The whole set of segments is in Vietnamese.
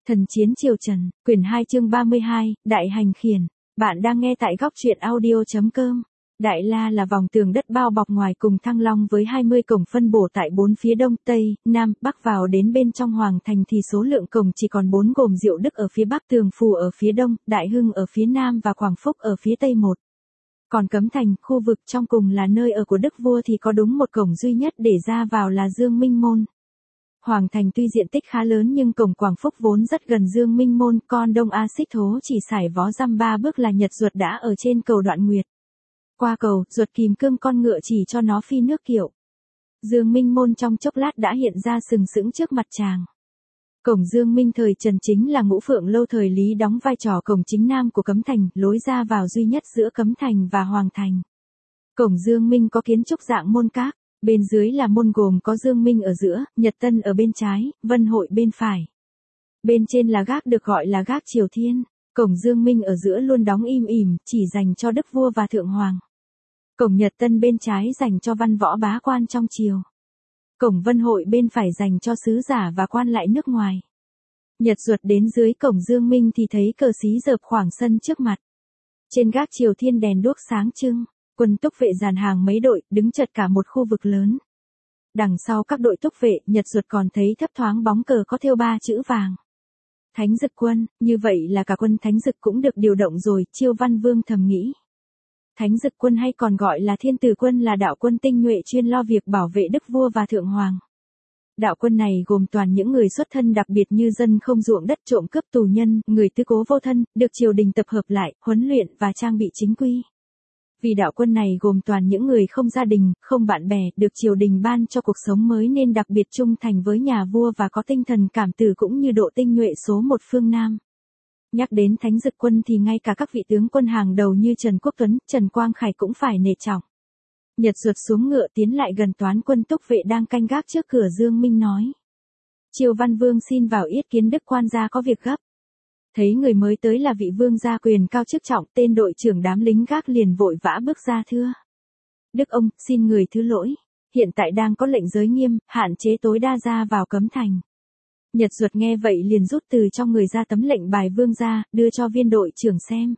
Thần chiến triều Trần, quyển 2 chương 32, Đại hành khiển. Bạn đang nghe tại góc truyện audio.com. Đại La là vòng tường đất bao bọc ngoài cùng Thăng Long với 20 cổng phân bổ tại 4 phía đông, tây, nam, bắc vào đến bên trong hoàng thành thì số lượng cổng chỉ còn 4 gồm Diệu Đức ở phía bắc, Tường Phù ở phía đông, Đại Hưng ở phía nam và Quảng Phúc ở phía tây một. Còn Cấm Thành, khu vực trong cùng là nơi ở của Đức Vua thì có đúng một cổng duy nhất để ra vào là Dương Minh Môn. Hoàng thành tuy diện tích khá lớn nhưng cổng Quảng Phúc vốn rất gần Dương Minh Môn, con Đông A Xích Thố chỉ xài vó dăm 3 bước là Nhật Duật đã ở trên cầu Đoạn Nguyệt. Qua cầu, Duật kìm cương con ngựa chỉ cho nó phi nước kiệu. Dương Minh Môn trong chốc lát đã hiện ra sừng sững trước mặt chàng. Cổng Dương Minh thời Trần chính là Ngũ Phượng Lâu thời Lý đóng vai trò cổng chính nam của Cấm Thành, lối ra vào duy nhất giữa Cấm Thành và Hoàng Thành. Cổng Dương Minh có kiến trúc dạng môn các. Bên dưới là môn gồm có Dương Minh ở giữa, Nhật Tân ở bên trái, Vân Hội bên phải. Bên trên là gác được gọi là gác Triều Thiên. Cổng Dương Minh ở giữa luôn đóng im ỉm, chỉ dành cho Đức Vua và Thượng Hoàng. Cổng Nhật Tân bên trái dành cho văn võ bá quan trong triều. Cổng Vân Hội bên phải dành cho sứ giả và quan lại nước ngoài. Nhật Duật đến dưới cổng Dương Minh thì thấy cờ xí dợp khoảng sân trước mặt. Trên gác Triều Thiên đèn đuốc sáng trưng. Quân túc vệ dàn hàng mấy đội, đứng chật cả một khu vực lớn. Đằng sau các đội túc vệ, Nhật Duật còn thấy thấp thoáng bóng cờ có thêu 3 chữ vàng. Thánh Dực quân, như vậy là cả quân Thánh Dực cũng được điều động rồi, Chiêu Văn Vương thầm nghĩ. Thánh Dực quân hay còn gọi là Thiên Tử quân là đạo quân tinh nhuệ chuyên lo việc bảo vệ Đức Vua và Thượng Hoàng. Đạo quân này gồm toàn những người xuất thân đặc biệt như dân không ruộng đất, trộm cướp, tù nhân, người tư cố vô thân, được triều đình tập hợp lại, huấn luyện và trang bị chính quy. Vì đạo quân này gồm toàn những người không gia đình, không bạn bè, được triều đình ban cho cuộc sống mới nên đặc biệt trung thành với nhà vua và có tinh thần cảm tử cũng như độ tinh nhuệ số một phương Nam. Nhắc đến Thánh Dực quân thì ngay cả các vị tướng quân hàng đầu như Trần Quốc Tuấn, Trần Quang Khải cũng phải nể trọng. Nhật Duật xuống ngựa tiến lại gần toán quân túc vệ đang canh gác trước cửa Dương Minh nói. Triều Văn Vương xin vào yết kiến Đức quan gia có việc gấp. Thấy người mới tới là vị vương gia quyền cao chức trọng, tên đội trưởng đám lính gác liền vội vã bước ra thưa. Đức ông, xin người thứ lỗi. Hiện tại đang có lệnh giới nghiêm, hạn chế tối đa ra vào Cấm Thành. Nhật Duật nghe vậy liền rút từ trong người ra tấm lệnh bài vương gia, đưa cho viên đội trưởng xem.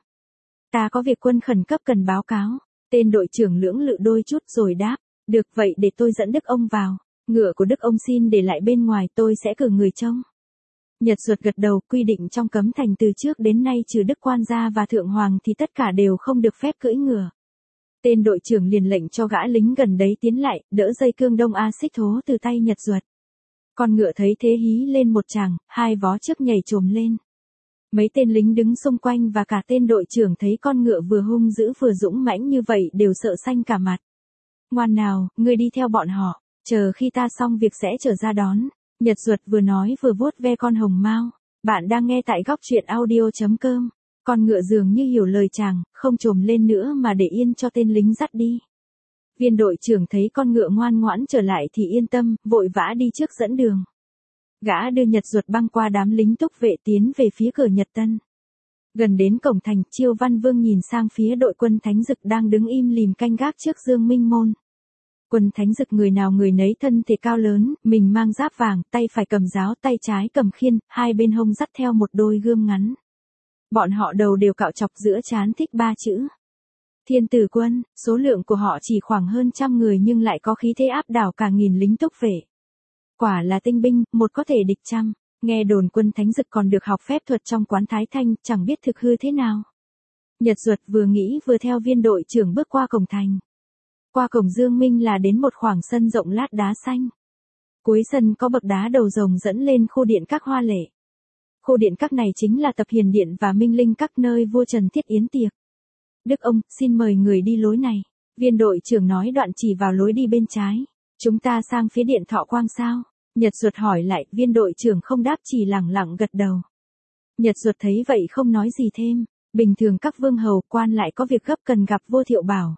Ta có việc quân khẩn cấp cần báo cáo. Tên đội trưởng lưỡng lự đôi chút rồi đáp. Được vậy để tôi dẫn Đức ông vào. Ngựa của Đức ông xin để lại bên ngoài, tôi sẽ cử người trông. Nhật Duật gật đầu, quy định trong Cấm Thành từ trước đến nay trừ Đức quan gia và Thượng Hoàng thì tất cả đều không được phép cưỡi ngựa. Tên đội trưởng liền lệnh cho gã lính gần đấy tiến lại, đỡ dây cương Đông A Xích Thố từ tay Nhật Duật. Con ngựa thấy thế hí lên một tràng, hai vó trước nhảy chồm lên. Mấy tên lính đứng xung quanh và cả tên đội trưởng thấy con ngựa vừa hung dữ vừa dũng mãnh như vậy đều sợ xanh cả mặt. Ngoan nào, ngươi đi theo bọn họ, chờ khi ta xong việc sẽ trở ra đón. Nhật Duật vừa nói vừa vuốt ve con hồng mao. Bạn đang nghe tại góc truyện audio.com. Con ngựa dường như hiểu lời chàng, không chồm lên nữa mà để yên cho tên lính dắt đi. Viên đội trưởng thấy con ngựa ngoan ngoãn trở lại thì yên tâm, vội vã đi trước dẫn đường. Gã đưa Nhật Duật băng qua đám lính túc vệ tiến về phía cửa Nhật Tân. Gần đến cổng thành, Chiêu Văn Vương nhìn sang phía đội quân Thánh Dực đang đứng im lìm canh gác trước Dương Minh Môn. Quân Thánh Dực người nào người nấy thân thể cao lớn, mình mang giáp vàng, tay phải cầm giáo, tay trái cầm khiên, hai bên hông dắt theo một đôi gươm ngắn. Bọn họ đầu đều cạo chọc giữa trán thích 3 chữ. Thiên Tử quân, số lượng của họ chỉ khoảng hơn 100 người nhưng lại có khí thế áp đảo cả nghìn lính túc vệ. Quả là tinh binh, một có thể địch trăm. Nghe đồn quân Thánh Dực còn được học phép thuật trong quán Thái Thanh, chẳng biết thực hư thế nào. Nhật Duật vừa nghĩ vừa theo viên đội trưởng bước qua cổng thành. Qua cổng Dương Minh là đến một khoảng sân rộng lát đá xanh. Cuối sân có bậc đá đầu rồng dẫn lên khu điện các hoa lệ. Khu điện các này chính là Tập Hiền Điện và Minh Linh các nơi vua Trần thiết yến tiệc. Đức ông, xin mời người đi lối này. Viên đội trưởng nói đoạn chỉ vào lối đi bên trái. Chúng ta sang phía điện Thọ Quang sao? Nhật Duật hỏi lại, viên đội trưởng không đáp chỉ lẳng lặng gật đầu. Nhật Duật thấy vậy không nói gì thêm. Bình thường các vương hầu quan lại có việc gấp cần gặp vua Thiệu Bảo.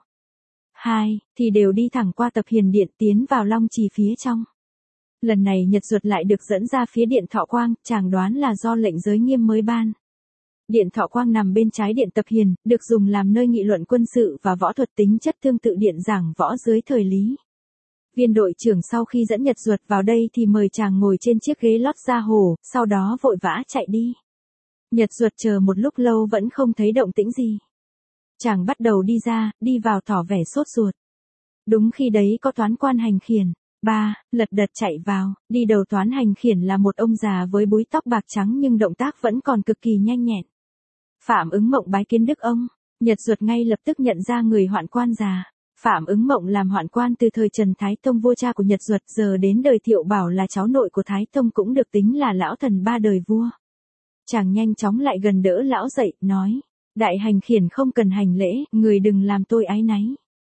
Thì đều đi thẳng qua Tập Hiền Điện tiến vào Long Trì phía trong. Lần này Nhật Duật lại được dẫn ra phía điện Thọ Quang, chàng đoán là do lệnh giới nghiêm mới ban. Điện Thọ Quang nằm bên trái điện Tập Hiền, được dùng làm nơi nghị luận quân sự và võ thuật tính chất tương tự điện giảng võ dưới thời Lý. Viên đội trưởng sau khi dẫn Nhật Duật vào đây thì mời chàng ngồi trên chiếc ghế lót da hổ, sau đó vội vã chạy đi. Nhật Duật chờ một lúc lâu vẫn không thấy động tĩnh gì. Chàng bắt đầu đi ra, đi vào tỏ vẻ sốt ruột. Đúng khi đấy có toán quan hành khiển. Lật đật chạy vào, đi đầu toán hành khiển là một ông già với búi tóc bạc trắng nhưng động tác vẫn còn cực kỳ nhanh nhẹn. Phạm Ứng Mộng bái kiến đức ông. Nhật Duật ngay lập tức nhận ra người hoạn quan già. Phạm Ứng Mộng làm hoạn quan từ thời Trần Thái Tông vua cha của Nhật Duật, giờ đến đời Thiệu Bảo là cháu nội của Thái Tông cũng được tính là lão thần 3 đời vua. Chàng nhanh chóng lại gần đỡ lão dậy, nói, đại hành khiển không cần hành lễ, người đừng làm tôi áy náy.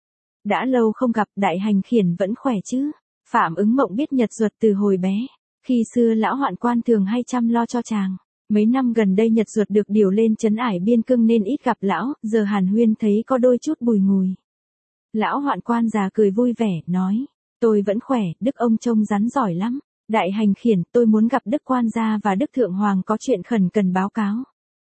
Đã lâu không gặp, đại hành khiển vẫn khỏe chứ? Phạm Ứng Mộng biết Nhật Duật từ hồi bé, khi xưa lão hoạn quan thường hay chăm lo cho chàng. Mấy năm gần đây Nhật Duật được điều lên trấn ải biên cương nên ít gặp lão, giờ hàn huyên thấy có đôi chút bùi ngùi. Lão hoạn quan già cười vui vẻ, nói, tôi vẫn khỏe, đức ông trông rắn giỏi lắm. Đại hành khiển, tôi muốn gặp đức quan gia và đức thượng hoàng có chuyện khẩn cần báo cáo.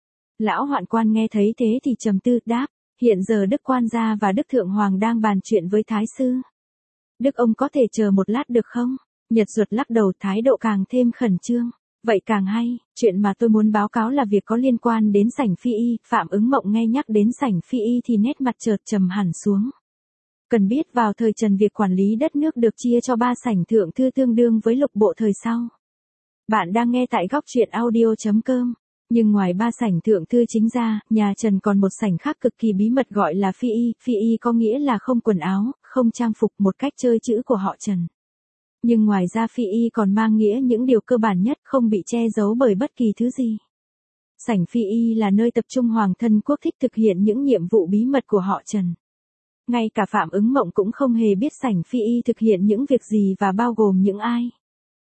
Lão hoạn quan nghe thấy thế thì trầm tư, đáp, hiện giờ đức quan gia và đức thượng hoàng đang bàn chuyện với thái sư. Đức ông có thể chờ một lát được không? Nhật Duật lắc đầu, thái độ càng thêm khẩn trương. Vậy càng hay, chuyện mà tôi muốn báo cáo là việc có liên quan đến sảnh phi y. Phạm Ứng Mộng nghe nhắc đến sảnh phi y thì nét mặt chợt trầm hẳn xuống. Cần biết vào thời Trần việc quản lý đất nước được chia cho 3 sảnh thượng thư tương đương với lục bộ thời sau. Bạn đang nghe tại góc truyện audio.com. Nhưng ngoài 3 sảnh thượng thư chính ra, nhà Trần còn một sảnh khác cực kỳ bí mật gọi là phi y. Phi y có nghĩa là không quần áo, không trang phục, một cách chơi chữ của họ Trần. Nhưng ngoài ra phi y còn mang nghĩa những điều cơ bản nhất, không bị che giấu bởi bất kỳ thứ gì. Sảnh phi y là nơi tập trung hoàng thân quốc thích thực hiện những nhiệm vụ bí mật của họ Trần. Ngay cả Phạm Ứng Mộng cũng không hề biết sảnh phi y thực hiện những việc gì và bao gồm những ai.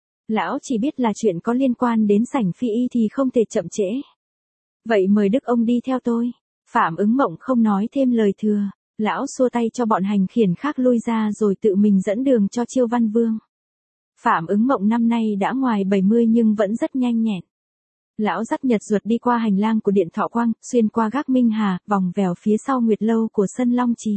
Lão chỉ biết là chuyện có liên quan đến sảnh phi y thì không thể chậm trễ. Vậy mời đức ông đi theo tôi. Phạm Ứng Mộng không nói thêm lời thừa. Lão xua tay cho bọn hành khiển khác lui ra rồi tự mình dẫn đường cho Chiêu Văn Vương. Phạm Ứng Mộng năm nay đã ngoài 70 nhưng vẫn rất nhanh nhẹn. Lão dắt Nhật Duật đi qua hành lang của Điện Thọ Quang, xuyên qua gác Minh Hà, vòng vèo phía sau Nguyệt Lâu của sân Long Trì.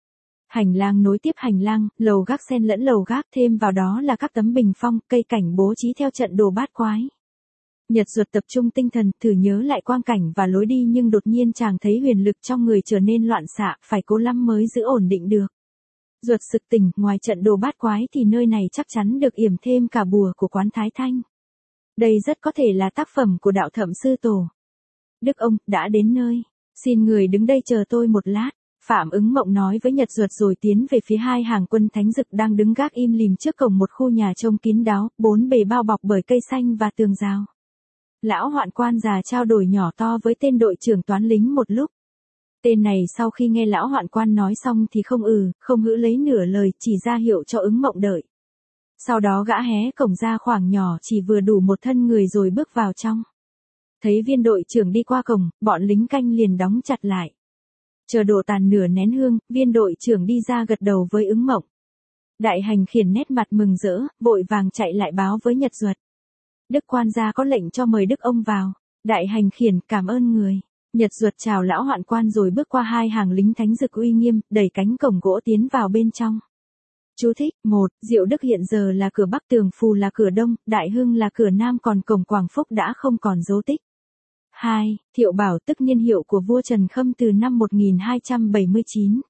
Hành lang nối tiếp hành lang, lầu gác xen lẫn lầu gác, thêm vào đó là các tấm bình phong, cây cảnh bố trí theo trận đồ bát quái. Nhật Duật tập trung tinh thần, thử nhớ lại quang cảnh và lối đi nhưng đột nhiên chàng thấy huyền lực trong người trở nên loạn xạ, phải cố lắm mới giữ ổn định được. Duật sực tỉnh, ngoài trận đồ bát quái thì nơi này chắc chắn được yểm thêm cả bùa của quán Thái Thanh. Đây rất có thể là tác phẩm của đạo Thẩm sư tổ. Đức ông, đã đến nơi. Xin người đứng đây chờ tôi một lát. Phạm Ứng Mộng nói với Nhật Duật rồi tiến về phía 2 hàng quân thánh dực đang đứng gác im lìm trước cổng một khu nhà trông kín đáo, 4 bề bao bọc bởi cây xanh và tường rào. Lão hoạn quan già trao đổi nhỏ to với tên đội trưởng toán lính một lúc. Tên này sau khi nghe lão hoạn quan nói xong thì không hữ lấy nửa lời, chỉ ra hiệu cho Ứng Mộng đợi. Sau đó gã hé cổng ra khoảng nhỏ chỉ vừa đủ một thân người rồi bước vào trong. Thấy viên đội trưởng đi qua cổng, bọn lính canh liền đóng chặt lại. Chờ độ tàn nửa nén hương, viên đội trưởng đi ra gật đầu với Ứng Mộng. Đại hành khiển nét mặt mừng rỡ, vội vàng chạy lại báo với Nhật Duật. Đức quan gia có lệnh cho mời đức ông vào. Đại hành khiển cảm ơn người. Nhật Duật chào lão hoạn quan rồi bước qua 2 hàng lính thánh dực uy nghiêm, đẩy cánh cổng gỗ tiến vào bên trong. Chú thích: 1. Diệu Đức hiện giờ là cửa Bắc, Tường Phù là cửa Đông, Đại Hưng là cửa Nam, còn cổng Quảng Phúc đã không còn dấu tích. 2. Thiệu Bảo tức niên hiệu của vua Trần Khâm từ năm 1279.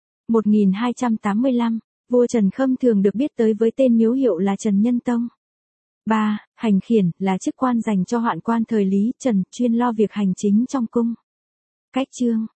1285, vua Trần Khâm thường được biết tới với tên miếu hiệu là Trần Nhân Tông. 3. Hành khiển là chức quan dành cho hoạn quan thời Lý Trần, chuyên lo việc hành chính trong cung. Cách chương